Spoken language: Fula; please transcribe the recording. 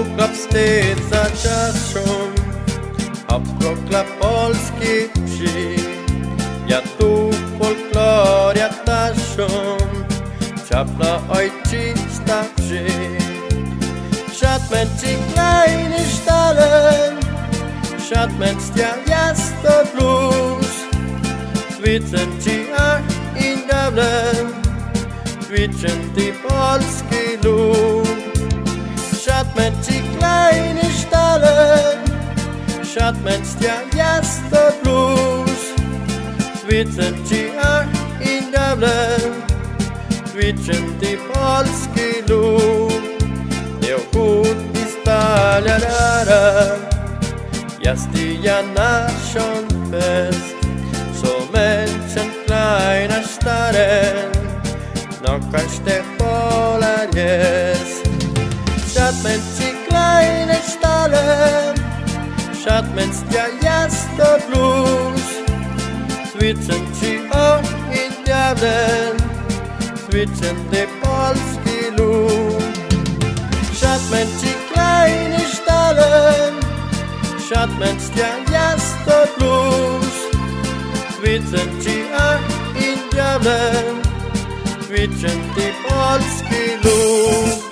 Szukam wstyd za czaszą, obkrokla polski wsi. Ja tu folkloria naszą, ciepła ojczyzna wsi. Szatmen ci kleine Stalen, Szatmen stia jasno blues. Twitchen ci ach in Dublin, Twitchen die polski lud. Szatmen ci kleine Stalen, Szatmen stia jasno blues. Twitchen ci ach in Dublin, Twitchen die polski lud. Neo hut ist Baljadara, Jasti ja naszą fest. So Menschen kleiner Staren, no każde polar jest. Szatmen ci kleine Stalen, Szatmen stia jasno blues. Twitchen ci auch in Dublin, Twitchen de polski lud. Szatmen ci kleine Stalen, Szatmen stia jasno blues. Twitchen ci ach in Dublin, Twitchen de polski lud.